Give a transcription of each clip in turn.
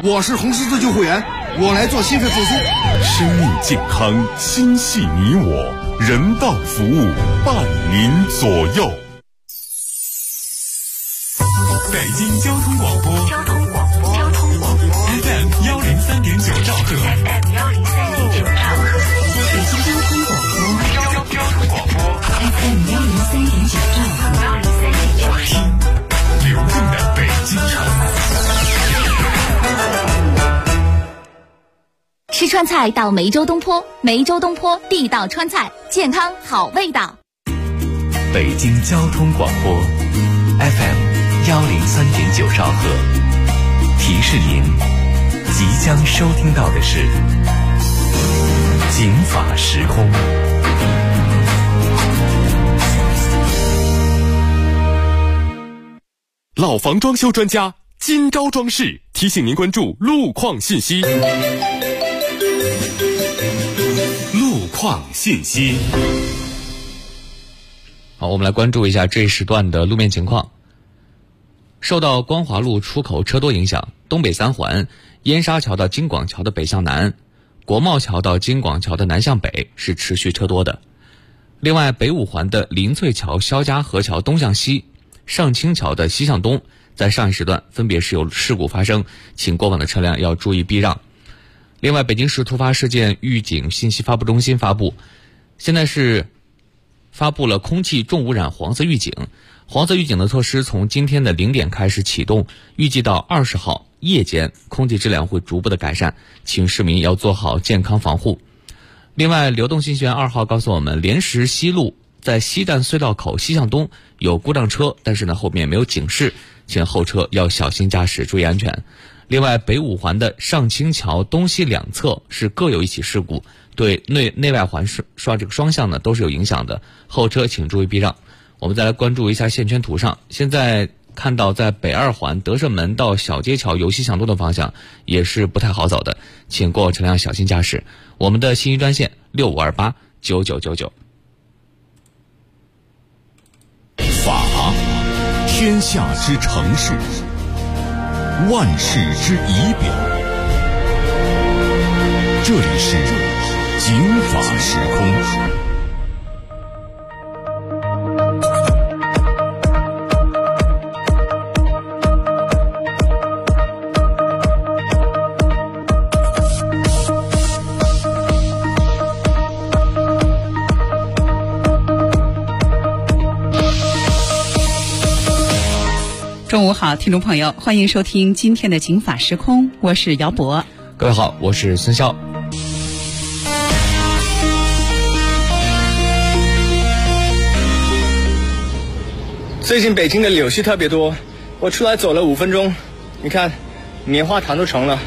我是红十字救护员，我来做心肺复苏。 生命健康，心系你我，人道服务伴您左右。北京交通广播FM 103.9兆赫， 北京交通广播 FM 103.9兆赫， 听流动的北京城。 吃川菜到梅州东坡，梅州东坡地道川菜，健康好味道。 北京交通广播 FM 103.9兆赫，提示您即将收听到的是警法时空。 老房装修专家金招装饰提醒您关注路况信息。路况信息。 好，我们来关注一下这一时段的路面情况。受到光华路出口车多影响，东北三环燕沙桥到京广桥的北向南，国贸桥到京广桥的南向北是持续车多的。另外，北五环的林翠桥、肖家河桥东向西，上清桥的西向东，在上一时段分别是有事故发生，请过往的车辆要注意避让。另外，北京市突发事件预警信息发布中心发布，现在是发布了空气重污染黄色预警。黄色预警的措施从今天的0点开始启动，预计到20号夜间空气质量会逐步的改善，请市民要做好健康防护。另外，流动信息源2号告诉我们，莲石西路在西站隧道口西向东有故障车，但是呢后面没有警示，请后车要小心驾驶，注意安全。另外，北五环的上清桥东西两侧是各有一起事故，对内外环这个双向呢都是有影响的，后车请注意避让。我们再来关注一下线圈图上，现在看到在北二环德胜门到小街桥由西向东的方向也是不太好走的，请过车辆小心驾驶。我们的信息专线65289999。 法，天下之城市，万事之仪表。这里是警法时空。 中午好，听众朋友，欢迎收听今天的警法时空，我是姚博。 各位好，我是孙潇。 最近北京的柳絮特别多，我出来走了5分钟，你看棉花糖都成了。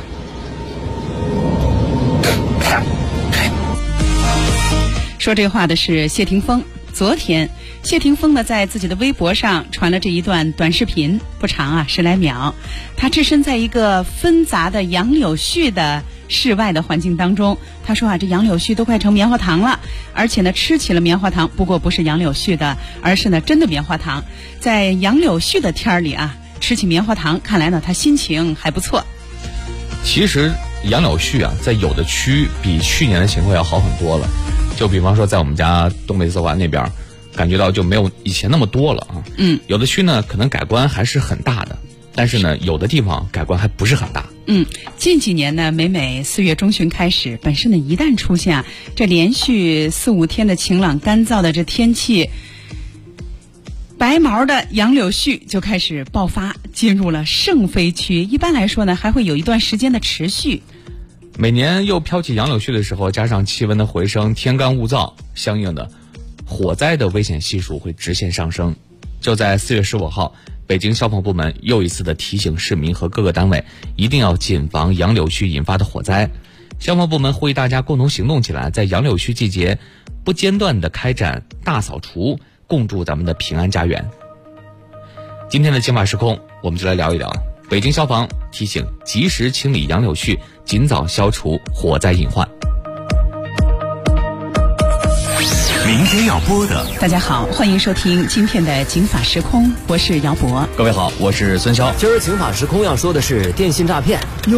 说这话的是谢霆锋。昨天谢霆锋呢在自己的微博上传了这一段短视频，不长啊，10来秒。他置身在一个纷杂的杨柳絮的室外的环境当中，他说啊，这杨柳絮都快成棉花糖了，而且呢吃起了棉花糖，不过不是杨柳絮的，而是呢真的棉花糖。在杨柳絮的天里啊，吃起棉花糖，看来呢他心情还不错。 其实杨柳絮啊，在有的区比去年的情况要好很多了。就比方说在我们家东北四环那边，感觉到就没有以前那么多了啊。有的区呢可能改观还是很大的，但是呢有的地方改观还不是很大。 近几年呢，每4月中旬开始，本身呢一旦出现这连续4、5天的晴朗干燥的这天气，白毛的杨柳絮就开始爆发，进入了盛飞区。一般来说呢，还会有一段时间的持续。 每年又飘起杨柳絮的时候，加上气温的回升，天干物燥，相应的火灾的危险系数会直线上升。就在4月15号，北京消防部门又一次的提醒市民和各个单位一定要谨防杨柳絮引发的火灾。消防部门呼吁大家共同行动起来，在杨柳絮季节不间断的开展大扫除，共筑咱们的平安家园。今天的警法时空，我们就来聊一聊北京消防提醒及时清理杨柳絮，尽早消除火灾隐患。 明天要播的， 大家好，欢迎收听今天的警法时空，我是姚博。 各位好，我是孙潇。 今儿警法时空要说的是电信诈骗哟。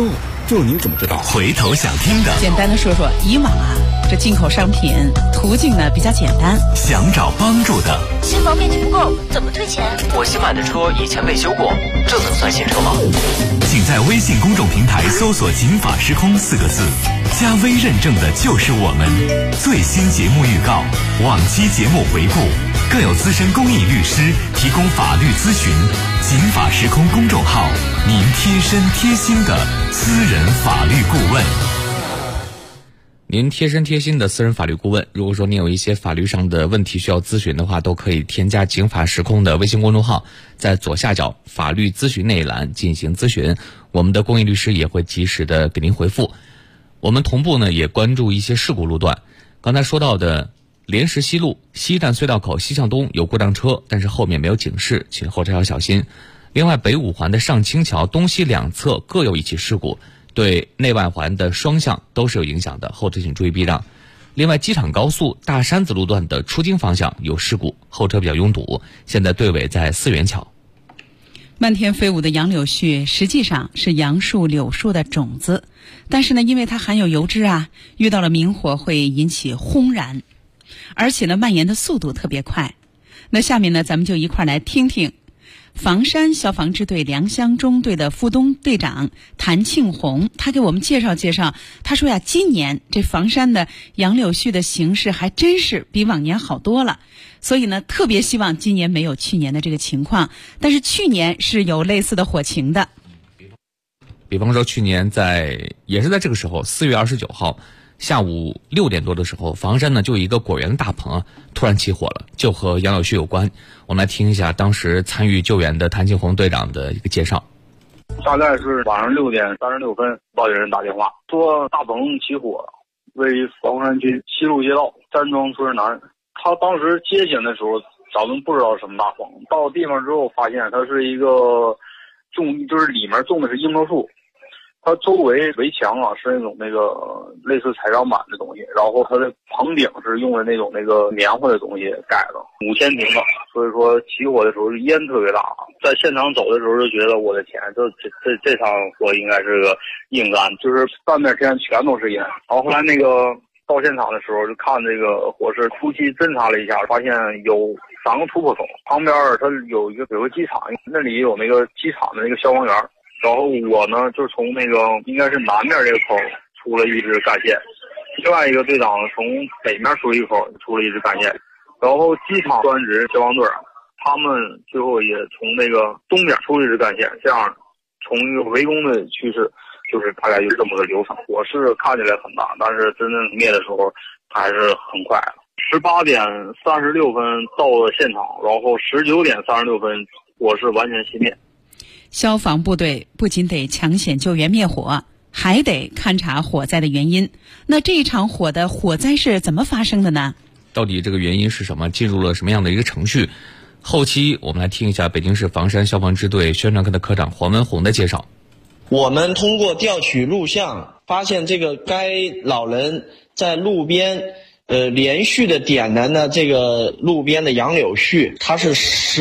这你怎么知道？回头想听的， 简单的说说，以往啊，这进口商品途径呢比较简单。 想找帮助的， 新房面积不够，怎么退钱？ 我新买的车以前维修过，这能算新车吗？ 请在微信公众平台搜索“警法时空”4个字，加微认证的就是我们。最新节目预告、往期节目回顾，更有资深公益律师提供法律咨询。警法时空公众号，您贴身贴心的私人法律顾问。 您贴身贴心的私人法律顾问，如果说您有一些法律上的问题需要咨询的话，都可以添加警法时空的微信公众号，在左下角法律咨询那一栏进行咨询，我们的公益律师也会及时的给您回复。我们同步呢也关注一些事故路段，刚才说到的莲石西路西站隧道口西向东有故障车，但是后面没有警示，请后车要小心。另外北五环的上清桥东西两侧各有一起事故，对内外环的双向都是有影响的，后车请注意避让。另外机场高速大山子路段的出京方向有事故，后车比较拥堵，现在队尾在四元桥。 漫天飞舞的杨柳絮实际上是杨树、柳树的种子，但是呢，因为它含有油脂啊，遇到了明火会引起轰燃，而且呢，蔓延的速度特别快。那下面呢，咱们就一块来听听房山消防支队良乡中队的副东队长谭庆红，他给我们介绍介绍。他说呀，今年这房山的杨柳絮的形势还真是比往年好多了，所以呢，特别希望今年没有去年的这个情况，但是去年是有类似的火情的。 比方说去年也是在这个时候，4月29号下午6点多的时候，房山呢就有一个果园的大棚突然起火了，就和杨柳絮有关。我们来听一下当时参与救援的谭庆红队长的一个介绍。 大概是晚上6点36分，报警人打电话说大棚起火，位于房山区西路街道詹庄村南。他当时接警的时候，咱们不知道什么大棚，到地方之后发现它是一个就是里面种的是樱桃树。它周围围墙啊是那个类似彩钢板的东西，然后它的棚顶是用的那种棉花的东西改的，5000平吧。所以说起火的时候烟特别大，在现场走的时候就觉得我的天，这场火应该是个硬干，就是半边天全都是烟。然后后来到现场的时候就看这个火势，初期侦查了一下，发现有3个突破口，旁边它有个机场，那里有那个机场的那个消防员。然后我呢，就从应该是南面这个口出了一支干线，另外一个队长从北面出一口出了一支干线，然后机场专职消防队他们最后也从东边出了一支干线，这样从一个围攻的趋势，就是大概就这么个流程。火势看起来很大，但是真正灭的时候还是很快的。18点36分到了现场，然后19点36分火势完全熄灭。 消防部队不仅得抢险救援灭火，还得勘察火灾的原因。那这一场火的火灾是怎么发生的呢？ 到底这个原因是什么？进入了什么样的一个程序？后期我们来听一下北京市房山消防支队宣传科的科长黄文红的介绍。 我们通过调取录像，发现该老人在路边连续的点燃的这个路边的杨柳絮，他是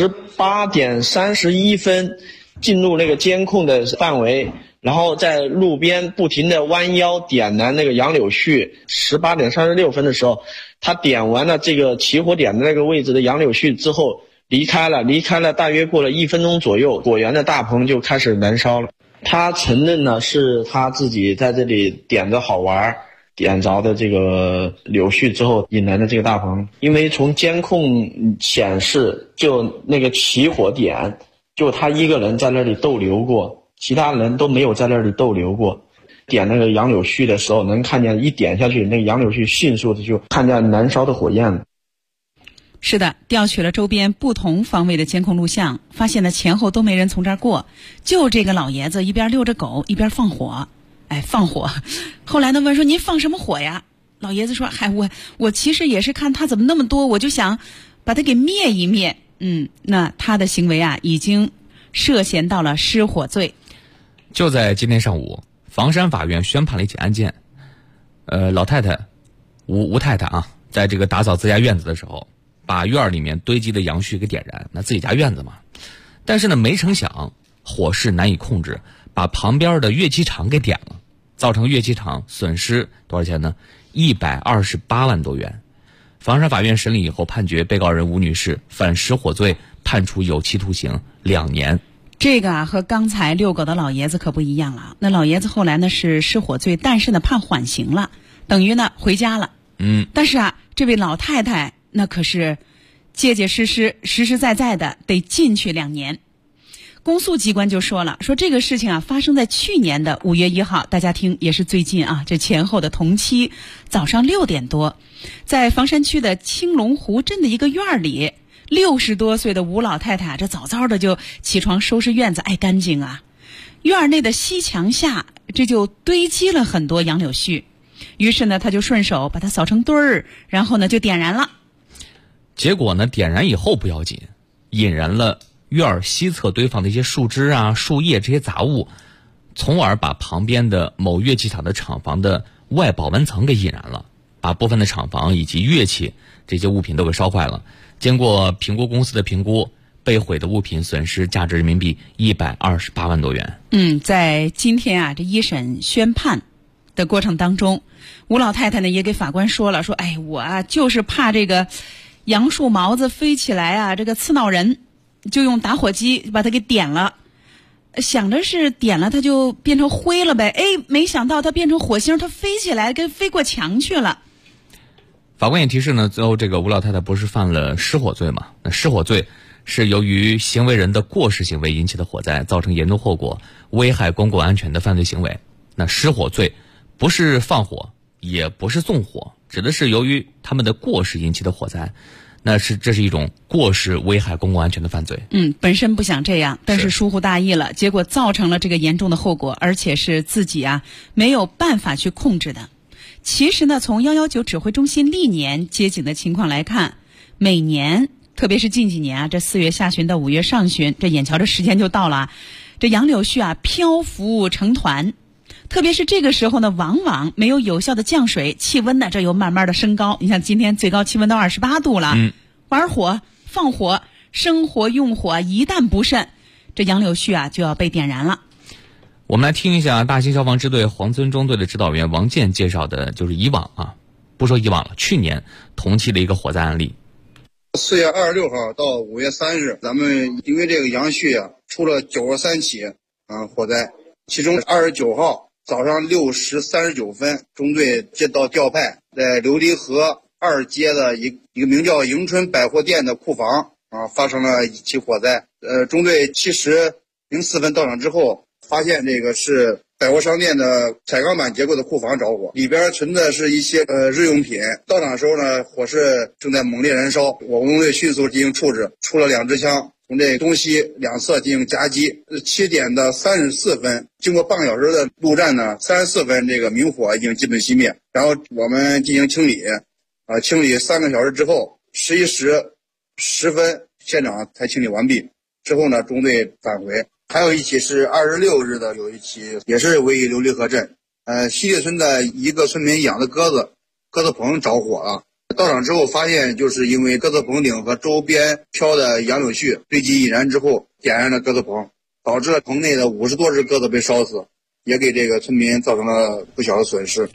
18点31分进入那个监控的范围，然后在路边不停的弯腰点燃那个杨柳絮。18点36分的时候，他点完了这个起火点的那个位置的杨柳絮之后离开了大约过了1分钟左右，果园的大棚就开始燃烧了。他承认呢是他自己在这里点着好玩，点着的这个柳絮之后引燃的这个大棚。因为从监控显示，就那个起火点就他一个人在那里逗留过，其他人都没有在那里逗留过。点那个杨柳絮的时候，能看见一点下去，那个杨柳絮迅速的就看见燃烧的火焰了。 是的，调取了周边不同方位的监控录像，发现呢前后都没人从这儿过，就这个老爷子一边遛着狗一边放火。放火。后来呢问说您放什么火呀？老爷子说我其实也是看他怎么那么多，我就想把他给灭一灭。那他的行为啊已经涉嫌到了失火罪。 就在今天上午，房山法院宣判了一起案件。老太太吴太太啊，在这个打扫自家院子的时候，把院里面堆积的杨絮给点燃，那自己家院子嘛。但是呢，没成想火势难以控制，把旁边的乐器厂给点了。 造成乐器厂损失多少钱呢？128万多元。房山法院审理以后判决被告人吴女士犯失火罪，判处有期徒刑2年。 这个和刚才遛狗的老爷子可不一样了。那老爷子后来呢是失火罪，但是呢判缓刑了，等于呢回家了。但是这位老太太那可是结结实实、实实在在的得进去2年。公诉机关就说了，说这个事情发生在去年的5月1号，大家听也是最近这前后的同期早上6点多，在房山区的青龙湖镇的一个院里，60多岁的吴老太太这早早的就起床收拾院子爱干净院内的西墙下这就堆积了很多杨柳絮，于是呢她就顺手把它扫成堆儿，然后呢就点燃了。 结果呢点燃以后不要紧，引燃了院西侧堆放的一些树枝树叶这些杂物，从而把旁边的某乐器厂的厂房的外保温层给引燃了，把部分的厂房以及乐器这些物品都给烧坏了。经过评估公司的评估，被毁的物品损失价值人民币128万多元。 在今天这一审宣判的过程当中，吴老太太呢也给法官说了，说我就是怕这个杨树毛子飞起来这个刺挠人，就用打火机把它给点了，想着是点了它就变成灰了呗，没想到它变成火星，它飞起来跟飞过墙去了。 法官也提示呢，最后这个吴老太太不是犯了失火罪嘛？那失火罪是由于行为人的过失行为引起的火灾，造成严重后果，危害公共安全的犯罪行为。那失火罪不是放火，也不是纵火，指的是由于他们的过失引起的火灾。这是一种过失危害公共安全的犯罪。 本身不想这样，但是疏忽大意了，结果造成了这个严重的后果，而且是自己没有办法去控制的。其实呢，从119指挥中心历年接警的情况来看，每年特别是近几年这4月下旬到5月上旬，这眼瞧着时间就到了，这杨柳絮漂浮成团。特别是这个时候呢，往往没有有效的降水，气温呢这又慢慢的升高。你像今天最高气温到28度了，玩火、放火、生火、用火一旦不慎，这杨柳絮就要被点燃了。 我们来听一下大兴消防支队黄村中队的指导员王健介绍的，就是以往不说以往了，去年同期的一个火灾案例。 4月26号到5月3日，咱们因为这个杨絮出了93起火灾，其中29号早上6时39分，中队接到调派，在琉璃河2街的一个名叫迎春百货店的库房发生了一起火灾。中队7时04分到场之后，发现这个是百货商店的彩钢板结构的库房着火，里边存的是一些日用品。到场的时候呢，火势正在猛烈燃烧，我们中队迅速进行处置，出了2支枪，从这东西两侧进行夹击。7点的34分，经过半个小时的陆战呢，34分这个明火已经基本熄灭，然后我们进行清理，清理3个小时之后，11时10分现场才清理完毕。之后呢，中队返回。还有一起是26日的，有一起也是位于琉璃河镇，西里村的一个村民养的鸽子棚着火了。到场之后发现，就是因为鸽子棚顶和周边飘的杨柳絮堆积引燃之后，点燃了鸽子棚，导致了棚内的50多只鸽子被烧死，也给这个村民造成了不小的损失。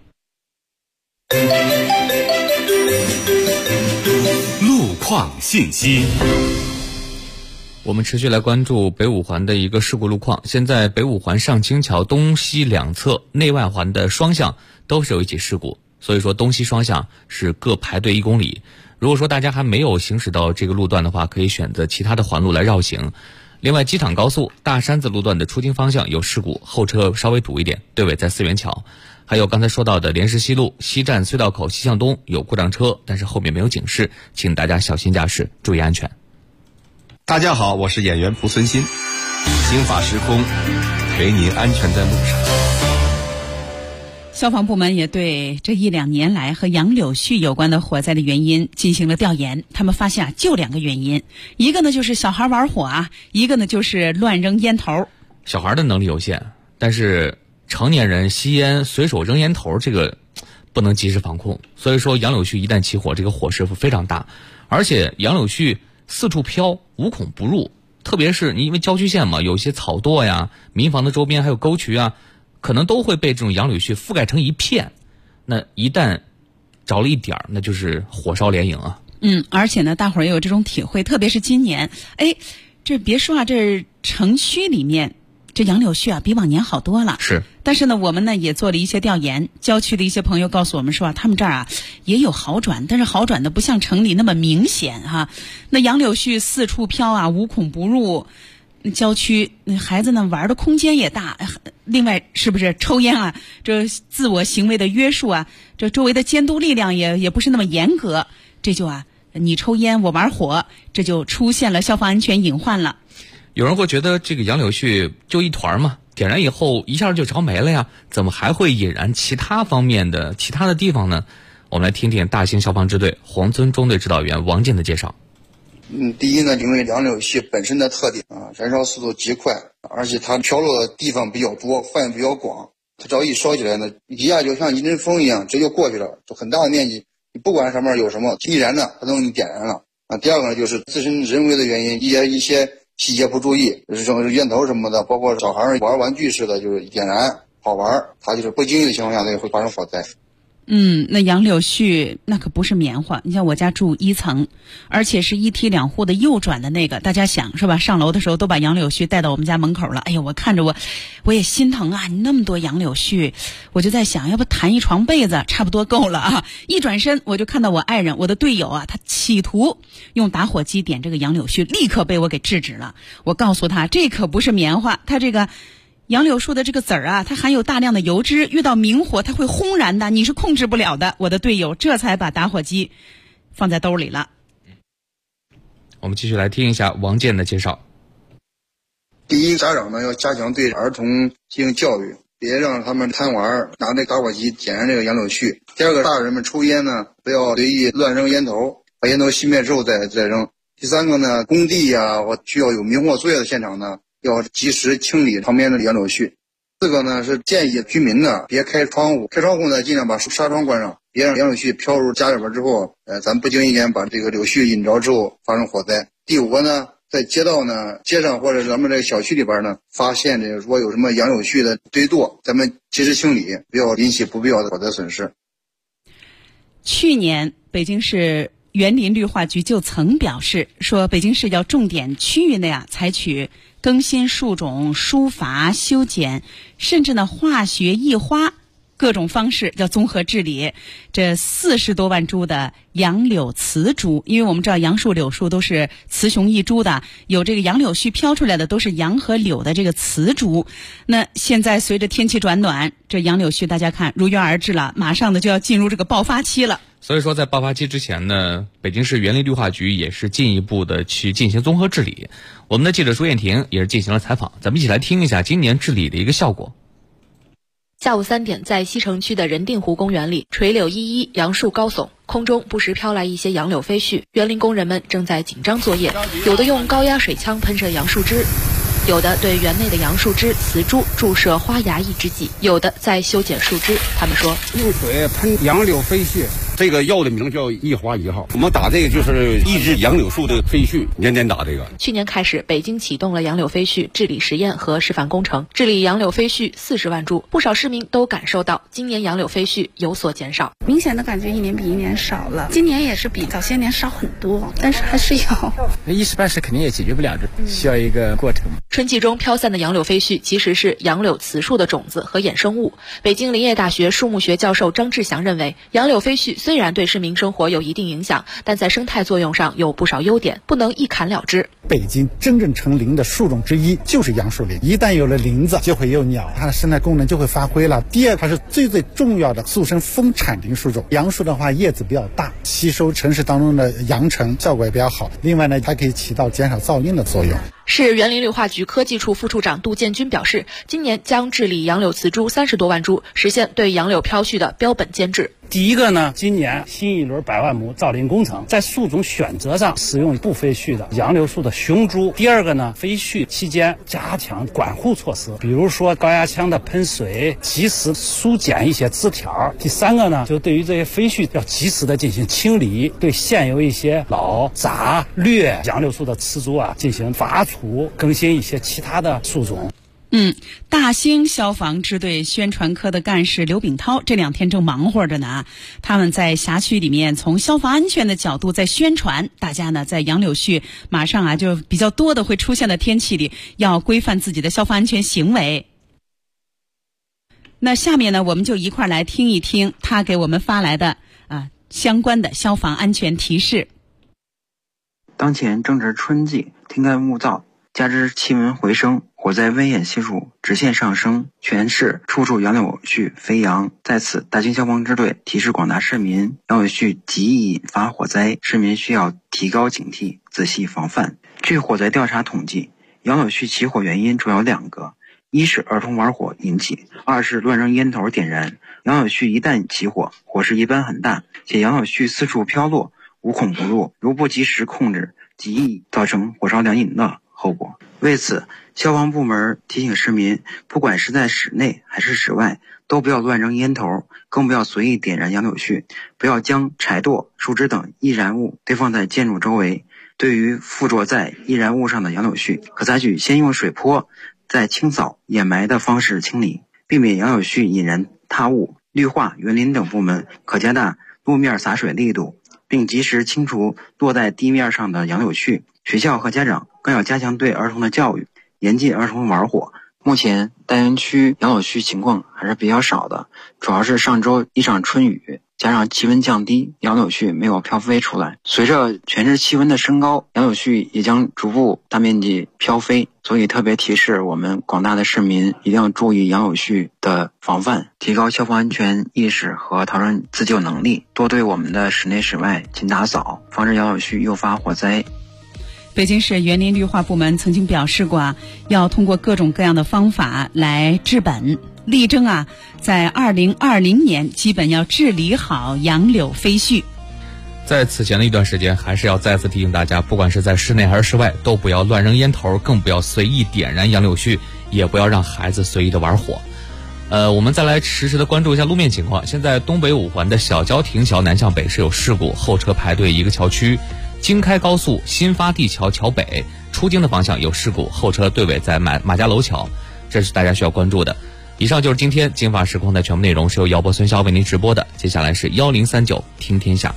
路况信息。 我们持续来关注北五环的一个事故路况。现在北五环上清桥东西两侧内外环的双向都是有一起事故，所以说东西双向是各排队1公里。如果说大家还没有行驶到这个路段的话，可以选择其他的环路来绕行。另外，机场高速大山子路段的出京方向有事故，后车稍微堵一点，队尾在四元桥。还有刚才说到的莲石西路西站隧道口西向东有故障车，但是后面没有警示，请大家小心驾驶，注意安全。 大家好，我是演员蒲存昕，刑法时空，陪您安全在路上。 消防部门也对这1、2年来和杨柳絮有关的火灾的原因进行了调研，他们发现就2个原因，一个呢就是小孩玩火一个呢就是乱扔烟头。 小孩的能力有限，但是成年人吸烟随手扔烟头，这个不能及时防控，所以说杨柳絮一旦起火，这个火势非常大，而且杨柳絮四处飘，无孔不入，特别是你因为郊区县嘛，有些草垛呀、民房的周边还有沟渠可能都会被这种杨柳絮覆盖成一片。那一旦着了一点儿，那就是火烧连营啊。 而且呢，大伙儿也有这种体会，特别是今年，这别说啊，这城区里面这杨柳絮啊比往年好多了。 是。 但是呢，我们呢也做了一些调研，郊区的一些朋友告诉我们说啊，他们这儿啊也有好转，但是好转的不像城里那么明显哈。那杨柳絮四处飘啊，无孔不入。郊区孩子呢玩的空间也大，另外是不是抽烟啊，这自我行为的约束啊，这周围的监督力量也不是那么严格，这就你抽烟我玩火，这就出现了消防安全隐患了。 有人会觉得这个杨柳絮就一团嘛，点燃以后一下就着没了呀，怎么还会引燃其他方面的其他的地方呢？我们来听听大兴消防支队黄村中队指导员王健的介绍。 第一呢，因为杨柳絮本身的特点燃烧速度极快，而且它飘落的地方比较多，范围比较广，它只要一烧起来呢，一下就像一阵风一样，直接就过去了，就很大的面积，你不管上面有什么易燃的，它都能点燃了。第二个呢，就是自身人为的原因，一些细节不注意，就是烟头什么的，包括小孩玩玩具似的，就是点燃好玩，它就是不经意的情况下，它也会发生火灾。 那杨柳絮那可不是棉花，你像我家住1层，而且是1梯2户的右转的那个，大家想是吧？上楼的时候都把杨柳絮带到我们家门口了。哎呀，我看着我也心疼啊！你那么多杨柳絮，我就在想，要不弹一床被子差不多够了啊！一转身我就看到我爱人，我的队友啊，他企图用打火机点这个杨柳絮，立刻被我给制止了。我告诉他，这可不是棉花，他这个杨柳树的这个籽儿啊，它含有大量的油脂，遇到明火它会轰燃的，你是控制不了的。我的队友这才把打火机放在兜里了。 我们继续来听一下王健的介绍。 第一，家长呢要加强对儿童进行教育，别让他们贪玩拿这打火机点燃这个杨柳絮。第二个，大人们抽烟呢不要随意乱扔烟头，把烟头熄灭之后再扔。第三个呢，工地或需要有明火作业的现场呢，要及时清理旁边的杨柳絮。四个呢是建议居民呢别开窗户，开窗户呢尽量把纱窗关上，别让杨柳絮飘入家里边之后，咱不经意间把这个柳絮引着之后发生火灾。第五个呢，在街上或者咱们这个小区里边呢，发现这个如果有什么杨柳絮的堆垛，咱们及时清理，不要引起不必要的火灾损失。 去年北京市园林绿化局就曾表示说，北京市要重点区域内采取更新树种、疏伐、修剪，甚至呢化学异花各种方式，要综合治理这40多万株的杨柳雌株。因为我们知道杨树、柳树都是雌雄异株的，有这个杨柳絮飘出来的都是杨和柳的这个雌株。那现在随着天气转暖，这杨柳絮大家看如约而至了，马上呢就要进入这个爆发期了。 所以说在爆发期之前呢，北京市园林绿化局也是进一步的去进行综合治理。我们的记者朱艳婷也是进行了采访，咱们一起来听一下今年治理的一个效果。 下午3点，在西城区的人定湖公园里，垂柳依依，杨树高耸，空中不时飘来一些杨柳飞絮。园林工人们正在紧张作业，有的用高压水枪喷射杨树枝，有的对园内的杨树枝、雌株注射花芽抑制剂，有的在修剪树枝。他们说， 用水喷杨柳飞絮，这个药的名叫1花1号，我们打这个就是抑制杨柳树的飞絮，年年打这个。 去年开始，北京启动了杨柳飞絮治理实验和示范工程，治理杨柳飞絮40万株。不少市民都感受到今年杨柳飞絮有所减少， 明显的感觉一年比一年少了。今年也是比早些年少很多，但是还是有。 一时半时肯定也解决不了，需要一个过程。 春季中飘散的杨柳飞絮其实是杨柳雌树的种子和衍生物。北京林业大学树木学教授张志祥认为，杨柳飞絮虽然对市民生活有一定影响，但在生态作用上有不少优点，不能一砍了之。 北京真正成林的树种之一就是杨树林，一旦有了林子，就会有鸟，它的生态功能就会发挥了。第二，它是最重要的速生丰产林树种。杨树的话，叶子比较大，吸收城市当中的扬尘效果也比较好。另外呢，它可以起到减少噪音的作用。 市园林绿化局科技处副处长杜建军表示，今年将治理杨柳雌株30多万株，实现对杨柳飘絮的标本监治。 第一个呢，今年新一轮100万亩造林工程，在树种选择上使用不飞絮的杨柳树的雄株。第二个呢，飞絮期间加强管护措施，比如说高压枪的喷水，及时疏剪一些枝条。第三个呢，就对于这些飞絮要及时的进行清理，对现有一些老杂劣杨柳树的雌株进行伐除，更新一些其他的树种。 大兴消防支队宣传科的干事刘炳涛这2天正忙活着呢。他们在辖区里面从消防安全的角度在宣传，大家呢在杨柳絮马上就比较多的会出现的天气里，要规范自己的消防安全行为。那下面呢，我们就一块来听一听他给我们发来的相关的消防安全提示。 当前正值春季，天干物燥，加之气温回升，火灾危险系数直线上升，全市处处杨柳絮飞扬。在此，大兴消防支队提示广大市民，杨柳絮极易引发火灾，市民需要提高警惕，仔细防范。据火灾调查统计，杨柳絮起火原因主要2个，一是儿童玩火引起，二是乱扔烟头点燃。杨柳絮一旦起火，火势一般很大，且杨柳絮四处飘落，无孔不入，如不及时控制，极易造成火烧两引的后果。为此，消防部门提醒市民，不管是在室内还是室外，都不要乱扔烟头，更不要随意点燃杨柳絮，不要将柴垛、树枝等易燃物堆放在建筑周围。对于附着在易燃物上的杨柳絮，可采取先用水泼，再清扫掩埋的方式清理，避免杨柳絮引燃他物。绿化、园林等部门可加大路面洒水力度，并及时清除落在地面上的杨柳絮。学校和家长更要加强对儿童的教育，严禁儿童玩火。目前大园区杨柳絮情况还是比较少的，主要是上周一场春雨加上气温降低，杨柳絮没有飘飞出来。随着全市气温的升高，杨柳絮也将逐步大面积飘飞，所以特别提示我们广大的市民一定要注意杨柳絮的防范，提高消防安全意识和逃生自救能力，多对我们的室内室外勤打扫，防止杨柳絮诱发火灾。 北京市园林绿化部门曾经表示过要通过各种各样的方法来治本，力争在2020年基本要治理好杨柳飞絮。 在此前的一段时间，还是要再次提醒大家，不管是在室内还是室外，都不要乱扔烟头，更不要随意点燃杨柳絮，也不要让孩子随意的玩火。我们再来实时的关注一下路面情况。现在东北5环的小交亭桥南向北是有事故，后车排队一个桥区。京开高速新发地桥桥北出京的方向有事故，后车队尾在马家楼桥，这是大家需要关注的。以上就是今天金法时空的全部内容，是由姚博、孙潇为您直播的。接下来是1039听天下。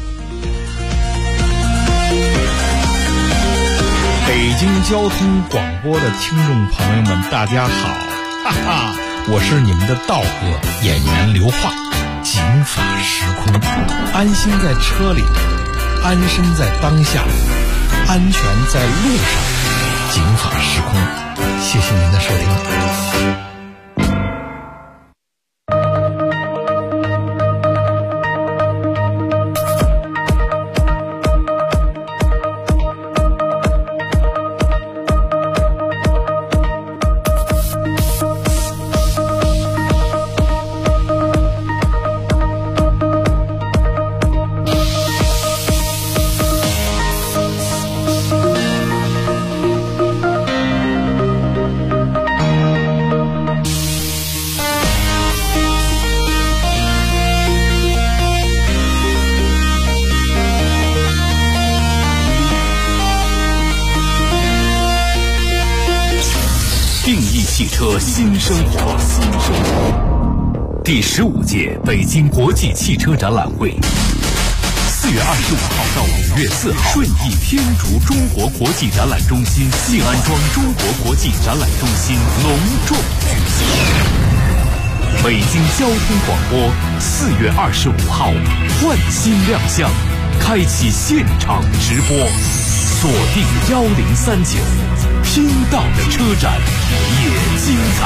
北京交通广播的听众朋友们，大家好，哈哈，我是你们的道哥演员刘化。警法时空，安心在车里，安身在当下，安全在路上。警法时空，谢谢您的收听。 汽车新生活，第15届北京国际汽车展览会，4月25号到5月4号，顺义天竺中国国际展览中心静安庄中国国际展览中心隆重举行。北京交通广播4月25号换新亮相，开启现场直播，锁定1039，听到的车展也精彩。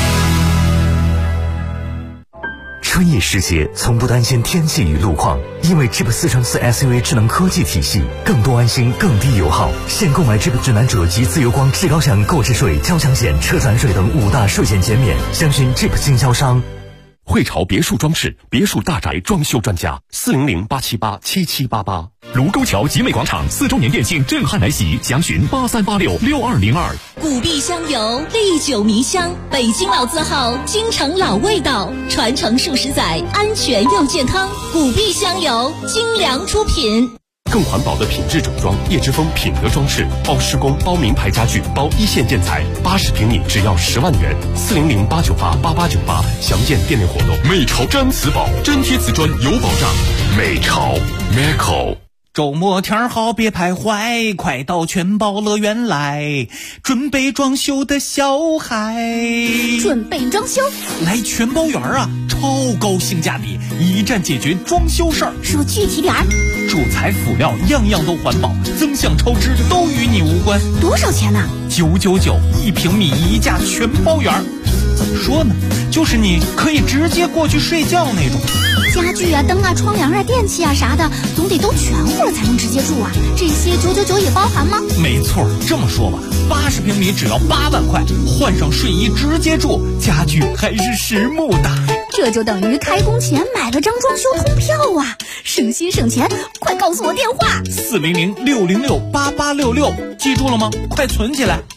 春意时节，从不担心天气与路况，因为 Jeep 4x4 SUV 智能科技体系，更多安心，更低油耗。现购买 Jeep 智囊者及自由光、至高享购置税、交强险、车船税等5大税险减免，详询 Jeep 经销商。 汇潮别墅装饰，别墅大宅装修专家，400-878-7788。卢沟桥集美广场4周年店庆震撼来袭，详询83866202。 古碧香油，历久弥香，北京老字号，京城老味道，传承数十载，安全又健康。古碧香油，精良出品。 更环保的品质整装。叶之峰品德装饰包施工、包名牌家具、包一线建材，80平米只要10万元。400-898-8898，详见店内活动。美潮毡瓷宝，粘贴瓷砖有保障。美潮 Meco。 周末天好别徘徊，快到全包乐园来，准备装修的小孩。 准备装修？ 来全包园啊，超高性价比，一站解决装修事儿。 说具体点儿。 主材辅料样样都环保，增项超支都与你无关。 多少钱呢 ？999，1平米1价全包园。怎么说呢？就是你可以直接过去睡觉那种。 家具啊、灯啊、窗帘啊、电器啊啥的，总得都全乎了才能直接住啊。这些999也包含吗？ 没错，这么说吧，80平米只要8万块，换上睡衣直接住，家具还是实木的。 这就等于开工前买了张装修通票啊，省心省钱。快告诉我电话 ：400-606-8866，记住了吗？快存起来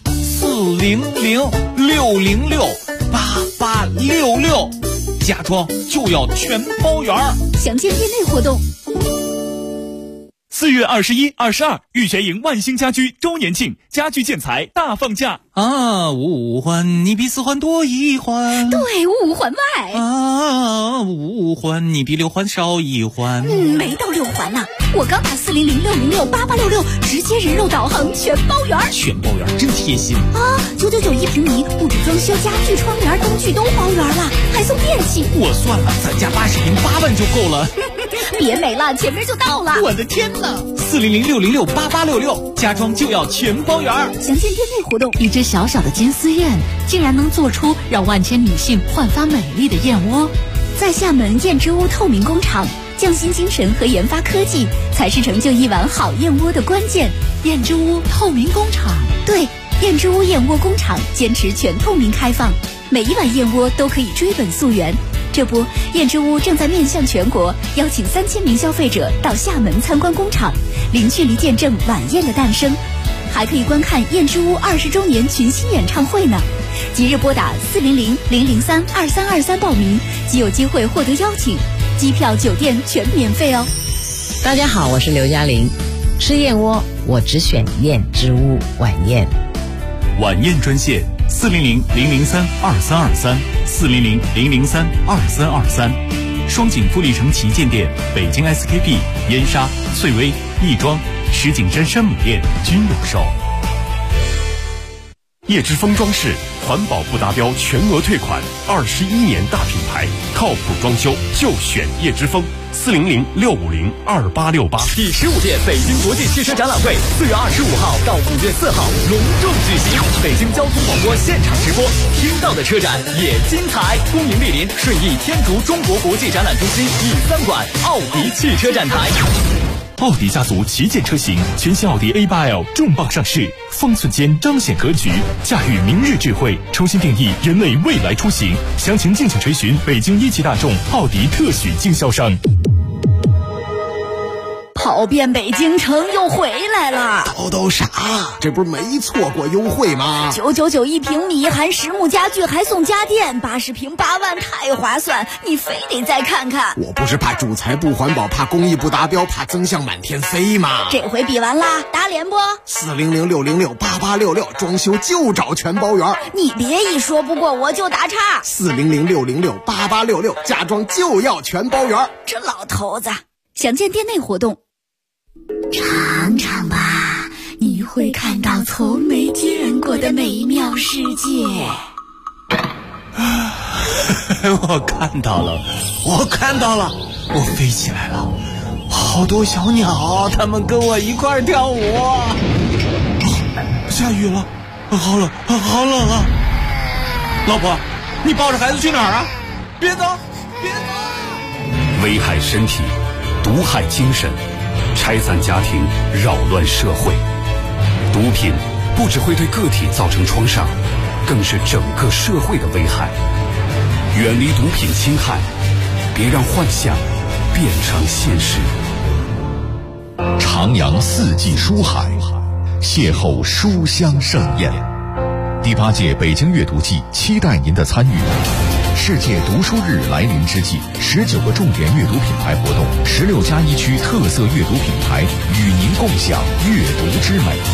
，400-606-8866，家装就要全包圆。 详见店内活动。 4月21、22，玉泉营万兴家居周年庆，家具建材大放价啊！5环你比4环多1环， 对，5环外啊！5环你比6环少1环， 没到6环呢。我刚打400-606-8866，直接人肉导航全包圆。 全包圆真贴心啊！999平米，不止装修，家具、窗帘、灯具都包圆了，还送电器。 我算了，咱家80平8万就够了。 别美了，前面就到了。 我的天哪！400-606-8866，家装就要全包圆。 详见店内活动。 一只小小的金丝燕，竟然能做出让万千女性焕发美丽的燕窝。 在厦门燕之屋透明工厂，匠心精神和研发科技才是成就一碗好燕窝的关键。 燕之屋透明工厂， 对，燕之屋燕窝工厂坚持全透明开放，每一碗燕窝都可以追本溯源。这不，燕之屋正在面向全国，邀请3000名消费者到厦门参观工厂，零距离见证晚宴的诞生，还可以观看燕之屋20周年群星演唱会呢。即日拨打400-003-2323报名，即有机会获得邀请，机票、酒店全免费哦。 大家好，我是刘嘉玲，吃燕窝我只选燕之屋晚宴。 晚宴专线400-003-2323，400-003-2323，双井富力城旗舰店、北京 SKP、燕莎、翠微、亦庄、石景山山姆店均有售。叶之峰装饰，环保不达标全额退款，21年大品牌，靠谱装修就选叶之峰。400-650-2868。 第15届北京国际汽车展览会4月25号到5月4号隆重举行，北京交通广播现场直播，听到的车展也精彩。恭迎莅临顺义天竺中国国际展览中心E3馆奥迪汽车展台。 奥迪家族旗舰车型，全新奥迪 A8L 重磅上市，方寸间彰显格局，驾驭明日智慧，重新定义人类未来出行。详情敬请垂询北京一汽大众奥迪特许经销商。 跑遍北京城又回来了， 都啥？这不是没错过优惠吗 ？999平米，含实木家具，还送家电，80平8万，太划算！你非得再看看。 我不是怕主材不环保，怕工艺不达标，怕增项满天飞吗？ 这回比完啦，打脸不 ？400-606-8866，装修就找全包圆。 你别一说不过我就打岔。 400-606-8866，家装就要全包圆。 这老头子，详见店内活动。尝尝吧，你会看到从没见过的美妙世界。 我看到了，我飞起来了，好多小鸟，它们跟我一块跳舞。下雨了，好冷啊！老婆，你抱着孩子去哪儿啊？别走！ 危害身体，毒害精神，拆散家庭，扰乱社会。毒品不只会对个体造成创伤，更是整个社会的危害。远离毒品侵害，别让幻想变成现实。 徜徉四季书海，邂逅书香盛宴。第8届北京阅读季，期待您的参与。 世界读书日来临之际，19个重点阅读品牌活动，16+1区特色阅读品牌与您共享阅读之美。